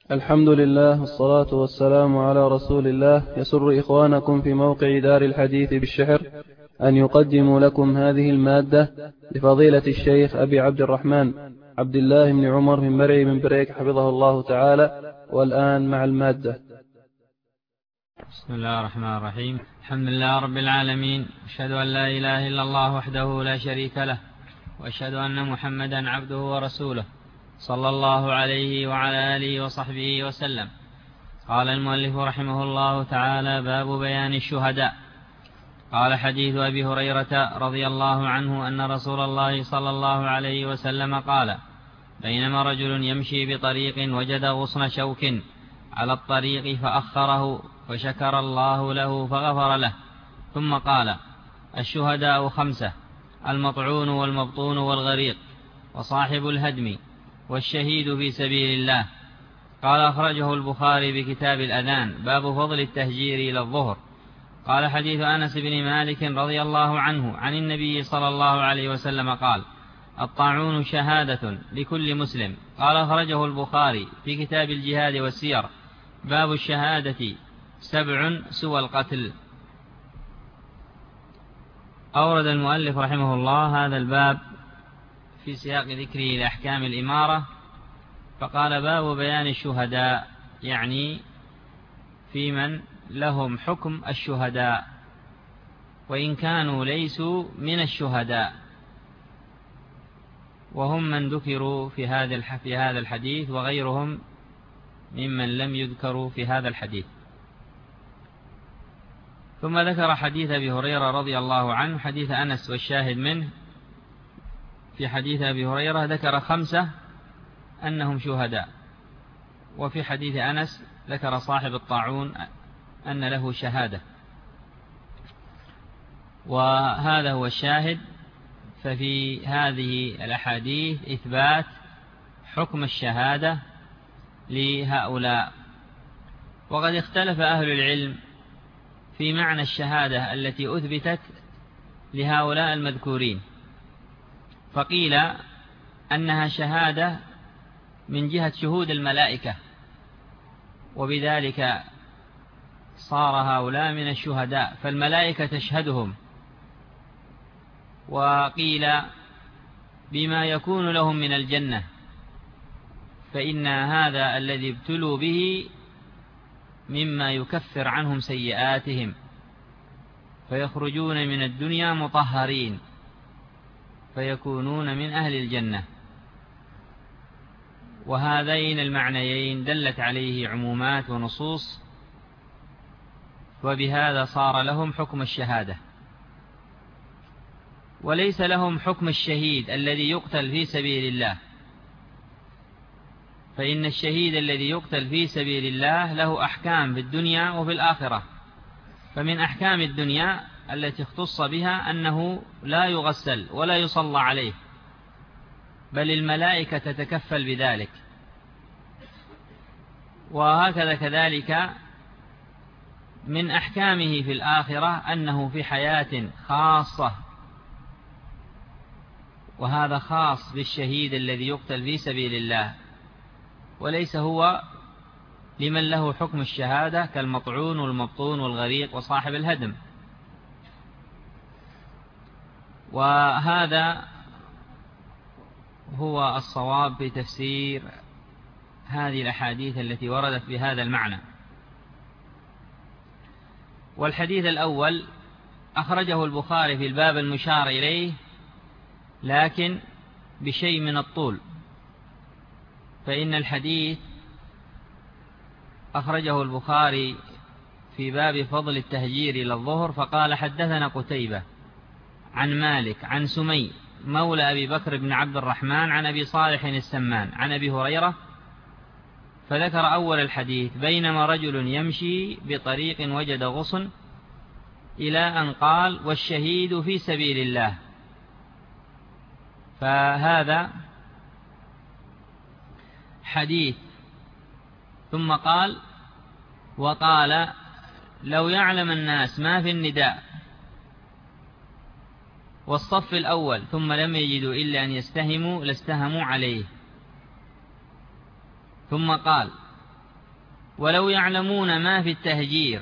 الحمد لله والصلاة والسلام على رسول الله. يسر إخوانكم في موقع دار الحديث بالشحر أن يقدموا لكم هذه المادة لفضيلة الشيخ أبي عبد الرحمن عبد الله بن عمر من مرعي من بريك حفظه الله تعالى. والآن مع المادة. بسم الله الرحمن الرحيم. الحمد لله رب العالمين، أشهد أن لا إله إلا الله وحده لا شريك له، وأشهد أن محمدا عبده ورسوله صلى الله عليه وعلى آله وصحبه وسلم. قال المؤلف رحمه الله تعالى: باب بيان الشهداء. قال: حديث أبي هريرة رضي الله عنه أن رسول الله صلى الله عليه وسلم قال: بينما رجل يمشي بطريق وجد غصن شوك على الطريق فأخره، فشكر الله له فغفر له، ثم قال: الشهداء 5: المطعون والمبطون والغريق وصاحب الهدم والشهيد في سبيل الله. قال: أخرجه البخاري بكتاب الأذان، باب فضل التهجير إلى الظهر. قال: حديث أنس بن مالك رضي الله عنه عن النبي صلى الله عليه وسلم قال: الطاعون شهادة لكل مسلم. قال: أخرجه البخاري في كتاب الجهاد والسير، باب الشهادة 7 سوى القتل. أورد المؤلف رحمه الله هذا الباب في سياق ذكره لأحكام الإمارة، فقال: باب بيان الشهداء، يعني في من لهم حكم الشهداء وإن كانوا ليسوا من الشهداء، وهم من ذكروا في هذا الحديث وغيرهم ممن لم يذكروا في هذا الحديث. ثم ذكر حديث أبي هريرة رضي الله عنه، حديث أنس والشاهد منه. في حديث أبي هريرة ذكر 5 أنهم شهداء، وفي حديث أنس ذكر صاحب الطاعون أن له شهادة، وهذا هو الشاهد. ففي هذه الأحاديث إثبات حكم الشهادة لهؤلاء. وقد اختلف أهل العلم في معنى الشهادة التي أثبتت لهؤلاء المذكورين، فقيل أنها شهادة من جهة شهود الملائكة، وبذلك صار هؤلاء من الشهداء، فالملائكة تشهدهم. وقيل بما يكون لهم من الجنة، فإن هذا الذي ابتلوا به مما يكفر عنهم سيئاتهم، فيخرجون من الدنيا مطهرين فيكونون من أهل الجنة. وهذين المعنيين دلت عليه عمومات ونصوص، وبهذا صار لهم حكم الشهادة. وليس لهم حكم الشهيد الذي يقتل في سبيل الله، فإن الشهيد الذي يقتل في سبيل الله له أحكام في الدنيا وفي الآخرة. فمن أحكام الدنيا التي اختص بها أنه لا يغسل ولا يصلى عليه، بل الملائكة تتكفل بذلك. وهكذا كذلك من أحكامه في الآخرة أنه في حياة خاصة، وهذا خاص بالشهيد الذي يقتل في سبيل الله، وليس هو لمن له حكم الشهادة كالمطعون والمبطون والغريق وصاحب الهدم. وهذا هو الصواب في تفسير هذه الأحاديث التي وردت بهذا المعنى. والحديث الأول أخرجه البخاري في الباب المشار إليه، لكن بشيء من الطول، فإن الحديث أخرجه البخاري في باب فضل التهجير إلى الظهر، فقال: حدثنا قتيبة عن مالك عن سمي مولى أبي بكر بن عبد الرحمن عن أبي صالح السمان عن أبي هريرة، فذكر أول الحديث: بينما رجل يمشي بطريق وجد غصن، إلى أن قال: والشهيد في سبيل الله. فهذا حديث. ثم قال: وقال: لو يعلم الناس ما في النداء والصف الأول ثم لم يجدوا إلا أن يستهموا لاستهموا عليه. ثم قال: ولو يعلمون ما في التهجير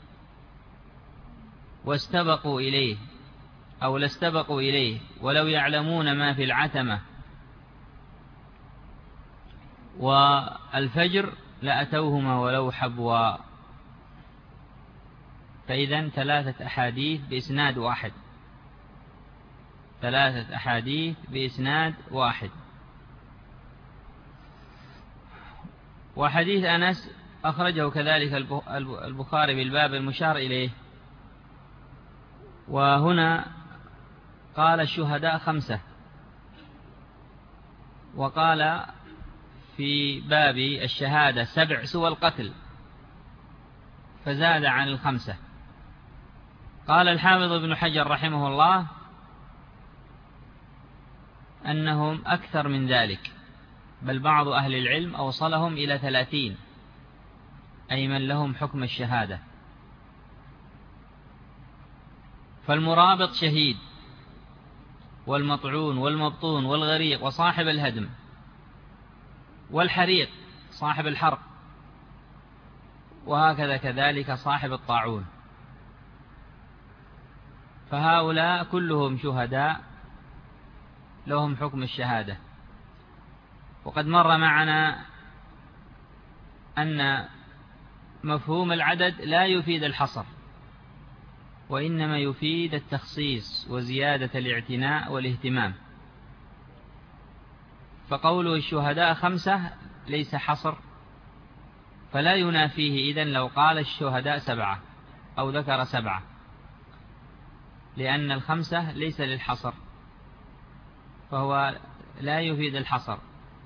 واستبقوا إليه، أو لاستبقوا إليه، ولو يعلمون ما في العتمة والفجر لأتوهما ولو حبوا. فإذا 3 أحاديث بإسناد واحد، 3 أحاديث بإسناد واحد. وحديث أنس أخرجه كذلك البخاري بالباب المشار إليه، وهنا قال الشهداء 5، وقال في باب الشهادة 7 سوى القتل، فزاد عن 5. قال الحافظ ابن حجر رحمه الله أنهم أكثر من ذلك، بل بعض أهل العلم أوصلهم إلى 30، أي من لهم حكم الشهادة. فالمرابط شهيد، والمطعون والمبطون والغريق وصاحب الهدم والحريق صاحب الحرق، وهكذا كذلك صاحب الطاعون، فهؤلاء كلهم شهداء لهم حكم الشهادة. وقد مر معنا أن مفهوم العدد لا يفيد الحصر، وإنما يفيد التخصيص وزيادة الاعتناء والاهتمام. فقوله الشهداء 5 ليس حصر، فلا ينافيه إذن لو قال الشهداء 7 أو ذكر 7، لأن 5 ليس للحصر، فهو لا يفيد الحصر،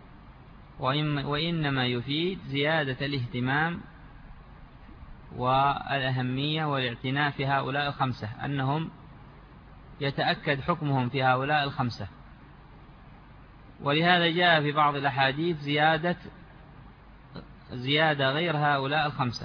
وإنما يفيد زيادة الاهتمام والأهمية والاعتناء في هؤلاء 5، أنهم يتأكد حكمهم في هؤلاء 5. ولهذا جاء في بعض الأحاديث زيادة غير هؤلاء 5،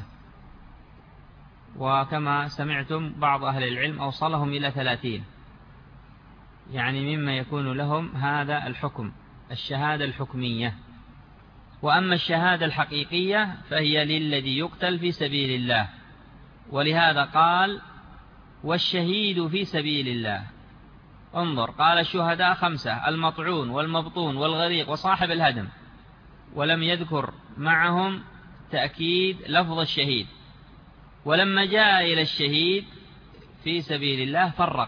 وكما سمعتم بعض أهل العلم أوصلهم إلى 30، يعني مما يكون لهم هذا الحكم، الشهادة الحكمية. وأما الشهادة الحقيقية فهي للذي يقتل في سبيل الله، ولهذا قال والشهيد في سبيل الله. انظر، قال الشهداء 5، المطعون والمبطون والغريق وصاحب الهدم، ولم يذكر معهم تأكيد لفظ الشهيد. ولما جاء إلى الشهيد في سبيل الله فرق،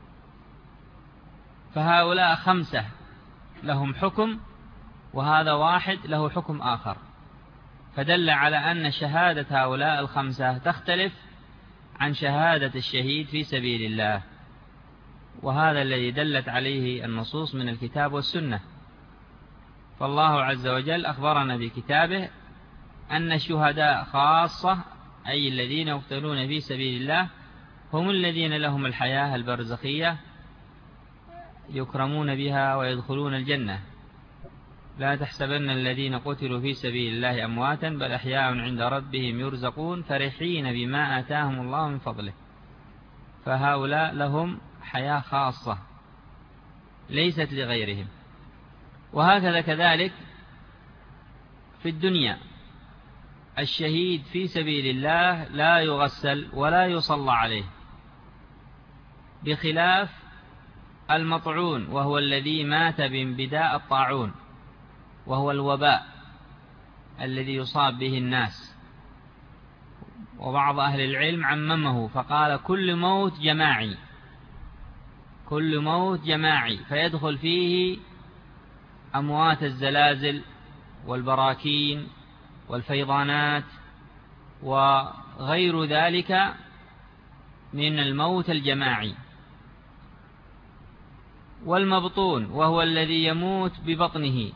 فهؤلاء 5 لهم حكم، وهذا 1 له حكم آخر، فدل على أن شهادة هؤلاء 5 تختلف عن شهادة الشهيد في سبيل الله، وهذا الذي دلت عليه النصوص من الكتاب والسنة. فالله عز وجل أخبرنا بكتابه أن الشهداء خاصة، أي الذين يقتلون في سبيل الله، هم الذين لهم الحياة البرزخية يكرمون بها ويدخلون الجنة. لا تحسبن الذين قتلوا في سبيل الله أمواتا بل أحياء عند ربهم يرزقون فرحين بما آتاهم الله من فضله. فهؤلاء لهم حياة خاصة ليست لغيرهم. وهكذا كذلك في الدنيا الشهيد في سبيل الله لا يغسل ولا يصلى عليه، بخلاف المطعون وهو الذي مات بانبداء الطاعون، وهو الوباء الذي يصاب به الناس. وبعض أهل العلم عممه فقال كل موت جماعي، كل موت جماعي، فيدخل فيه أموات الزلازل والبراكين والفيضانات وغير ذلك من الموت الجماعي. والمبطون وهو الذي يموت ببطنه،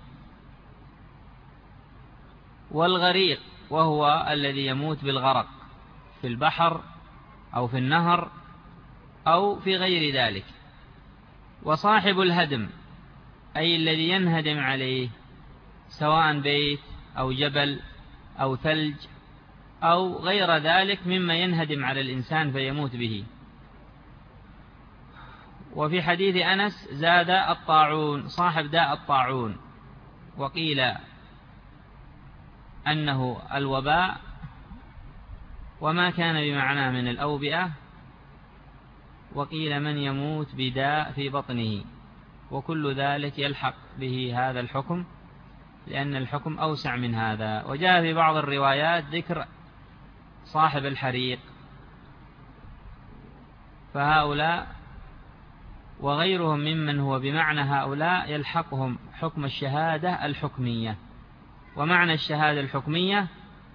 والغريق وهو الذي يموت بالغرق في البحر أو في النهر أو في غير ذلك. وصاحب الهدم أي الذي ينهدم عليه، سواء بيت أو جبل أو ثلج أو غير ذلك مما ينهدم على الإنسان فيموت به. وفي حديث أنس زاد الطاعون، صاحب داء الطاعون، وقيل أنه الوباء وما كان بمعناه من الأوبئة، وقيل من يموت بداء في بطنه، وكل ذلك يلحق به هذا الحكم، لأن الحكم أوسع من هذا. وجاء في بعض الروايات ذكر صاحب الحريق، فهؤلاء وغيرهم ممن هو بمعنى هؤلاء يلحقهم حكم الشهادة الحكمية. ومعنى الشهادة الحكمية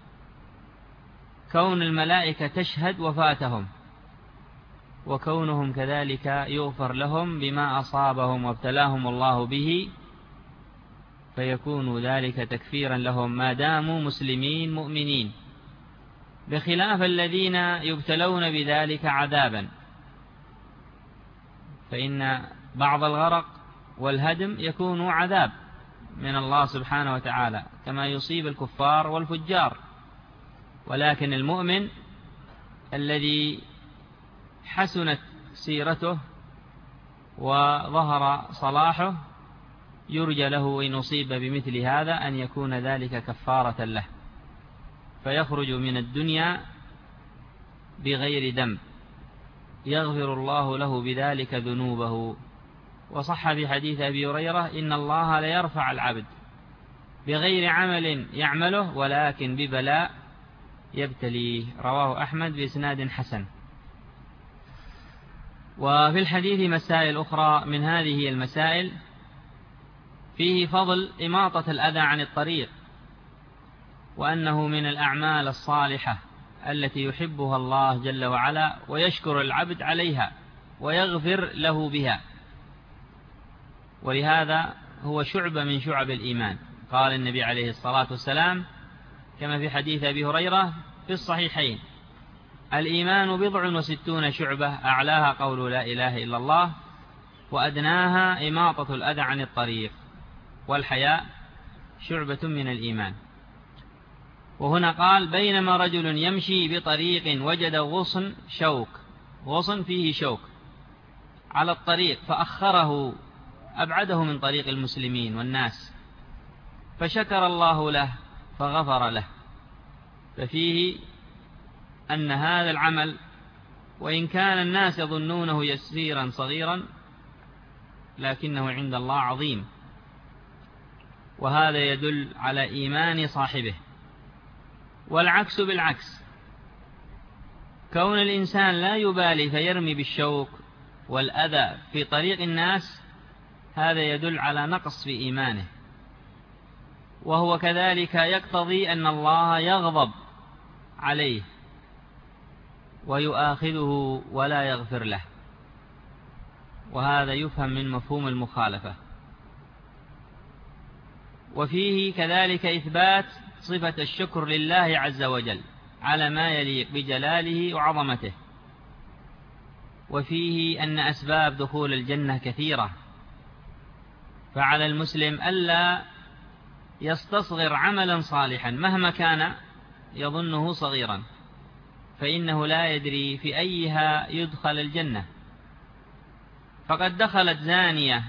كون الملائكة تشهد وفاتهم، وكونهم كذلك يغفر لهم بما أصابهم وابتلاهم الله به، فيكون ذلك تكفيرا لهم ما داموا مسلمين مؤمنين، بخلاف الذين يبتلون بذلك عذابا، فإن بعض الغرق والهدم يكون عذاب من الله سبحانه وتعالى كما يصيب الكفار والفجار. ولكن المؤمن الذي حسنت سيرته وظهر صلاحه يرجى له إن أصيب بمثل هذا أن يكون ذلك كفارة له، فيخرج من الدنيا بغير ذنب، يغفر الله له بذلك ذنوبه. وصح في حديث أبي هريرة إن الله ليرفع العبد بغير عمل يعمله ولكن ببلاء يبتليه، رواه أحمد بإسناد حسن. وفي الحديث مسائل أخرى، من هذه المسائل فيه فضل إماطة الأذى عن الطريق، وأنه من الأعمال الصالحة التي يحبها الله جل وعلا، ويشكر العبد عليها ويغفر له بها، ولهذا هو شعبة من شعب الإيمان. قال النبي عليه الصلاة والسلام كما في حديث أبي هريرة في الصحيحين: الإيمان 67 شعبة، أعلاها قول لا إله إلا الله، وأدناها إماطة الأذى عن الطريق، والحياء شعبة من الإيمان. وهنا قال: بينما رجل يمشي بطريق وجد غصن شوك، غصن فيه شوك على الطريق، فأخره أبعده من طريق المسلمين والناس، فشكر الله له فغفر له. ففيه أن هذا العمل وإن كان الناس يظنونه يسيرا صغيرا لكنه عند الله عظيم، وهذا يدل على إيمان صاحبه. والعكس بالعكس، كون الإنسان لا يبالي فيرمي بالشوك والأذى في طريق الناس، هذا يدل على نقص في إيمانه، وهو كذلك يقتضي أن الله يغضب عليه ويؤاخذه ولا يغفر له، وهذا يفهم من مفهوم المخالفة. وفيه كذلك إثبات صفة الشكر لله عز وجل على ما يليق بجلاله وعظمته. وفيه أن أسباب دخول الجنة كثيرة، فعلى المسلم ألا يستصغر عملا صالحا مهما كان يظنه صغيرا، فإنه لا يدري في أيها يدخل الجنة. فقد دخلت زانية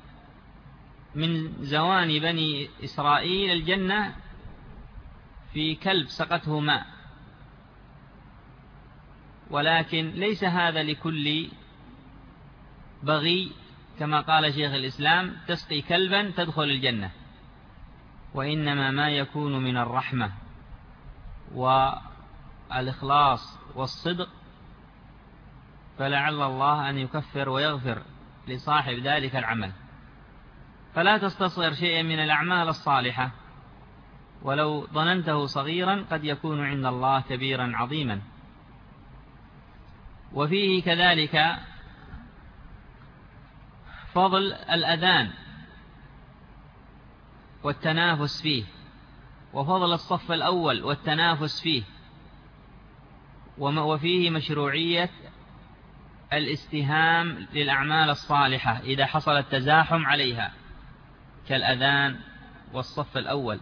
من زواني بني إسرائيل الجنة في كلب سقته ماء، ولكن ليس هذا لكل بغي كما قال شيخ الإسلام: تسقي كلبا تدخل الجنة، وإنما ما يكون من الرحمة والإخلاص والصدق، فلعل الله أن يكفر ويغفر لصاحب ذلك العمل. فلا تستصغر شيئا من الأعمال الصالحة، ولو ظننته صغيرا قد يكون عند الله كبيرا عظيما. وفيه كذلك فضل الأذان والتنافس فيه، وفضل الصف الأول والتنافس فيه، وفيه مشروعية الاستهام للأعمال الصالحة إذا حصل التزاحم عليها كالأذان والصف الأول.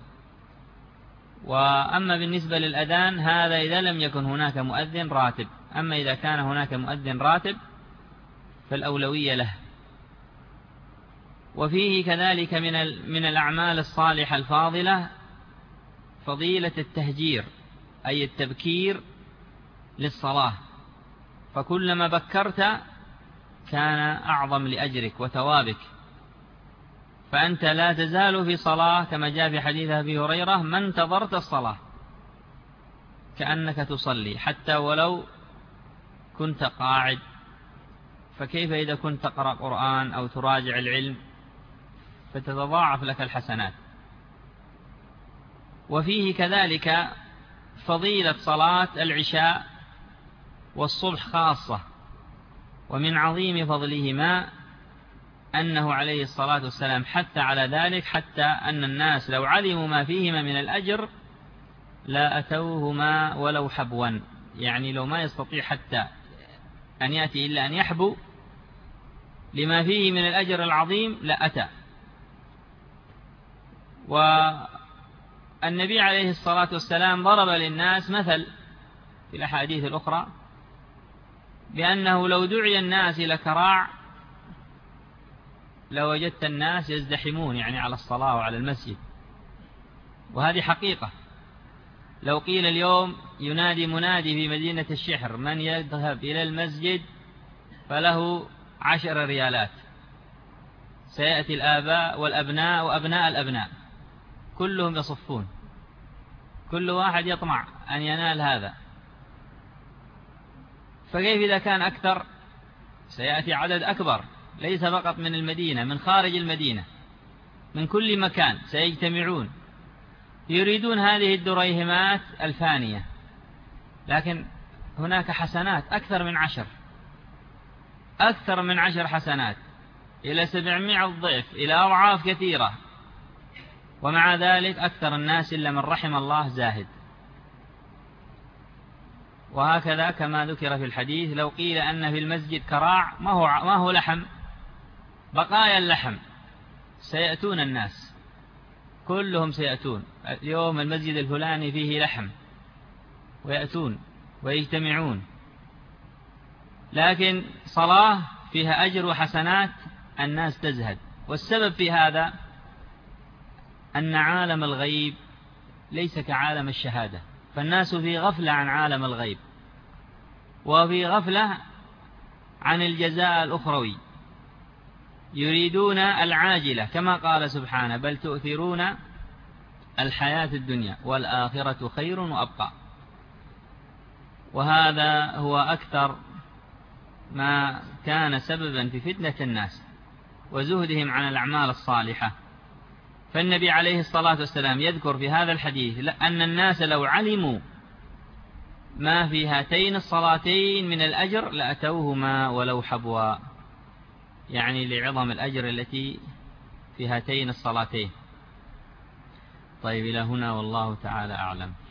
وأما بالنسبة للأذان هذا إذا لم يكن هناك مؤذن راتب، أما إذا كان هناك مؤذن راتب فالأولوية له. وفيه كذلك من الأعمال الصالحة الفاضلة فضيلة التهجير، أي التبكير للصلاة، فكلما بكرت كان أعظم لأجرك وثوابك. فأنت لا تزال في صلاة كما جاء في حديث أبي هريرة: ما انتظرت الصلاة كأنك تصلي حتى ولو كنت قاعد. فكيف إذا كنت تقرأ قرآن أو تراجع العلم؟ فتتضاعف لك الحسنات. وفيه كذلك فضيلة صلاة العشاء والصبح خاصة، ومن عظيم فضلهما أنه عليه الصلاة والسلام حتى على ذلك، حتى أن الناس لو علموا ما فيهما من الأجر لا أتوهما ولو حبوا. يعني لو ما يستطيع حتى أن يأتي إلا أن يحبو لما فيه من الأجر العظيم لأتى. والنبي عليه الصلاة والسلام ضرب للناس مثل في الأحاديث الأخرى بأنه لو دعي الناس إلى كراع لوجدت الناس يزدحمون يعني على الصلاة وعلى المسجد. وهذه حقيقة. لو قيل اليوم ينادي منادي في مدينة الشحر: من يذهب إلى المسجد فله 10 ريالات، سيأتي الآباء والأبناء وأبناء الأبناء كلهم يصفون، كل واحد يطمع أن ينال هذا. فكيف إذا كان أكثر؟ سيأتي عدد أكبر، ليس فقط من المدينة، من خارج المدينة، من كل مكان سيجتمعون يريدون هذه الدريهمات الفانية. لكن هناك حسنات أكثر من 10، أكثر من 10 حسنات إلى 700 ضعف، إلى أضعاف كثيرة. ومع ذلك أكثر الناس إلا من رحم الله زاهد. وهكذا كما ذكر في الحديث: لو قيل أن في المسجد كراع ما هو لحم، بقايا اللحم، سيأتون الناس كلهم سيأتون. اليوم المسجد الفلاني فيه لحم، ويأتون ويجتمعون. لكن صلاة فيها أجر وحسنات الناس تزهد. والسبب في هذا أن عالم الغيب ليس كعالم الشهادة، فالناس في غفلة عن عالم الغيب، وفي غفلة عن الجزاء الأخروي، يريدون العاجلة كما قال سبحانه: بل تؤثرون الحياة الدنيا والآخرة خير وأبقى. وهذا هو أكثر ما كان سببا في فتنة الناس وزهدهم عن الأعمال الصالحة. فالنبي عليه الصلاة والسلام يذكر في هذا الحديث أن الناس لو علموا ما في هاتين الصلاتين من الأجر لأتوهما ولو حبوا، يعني لعظم الأجر التي في هاتين الصلاتين. طيب، إلى هنا والله تعالى أعلم.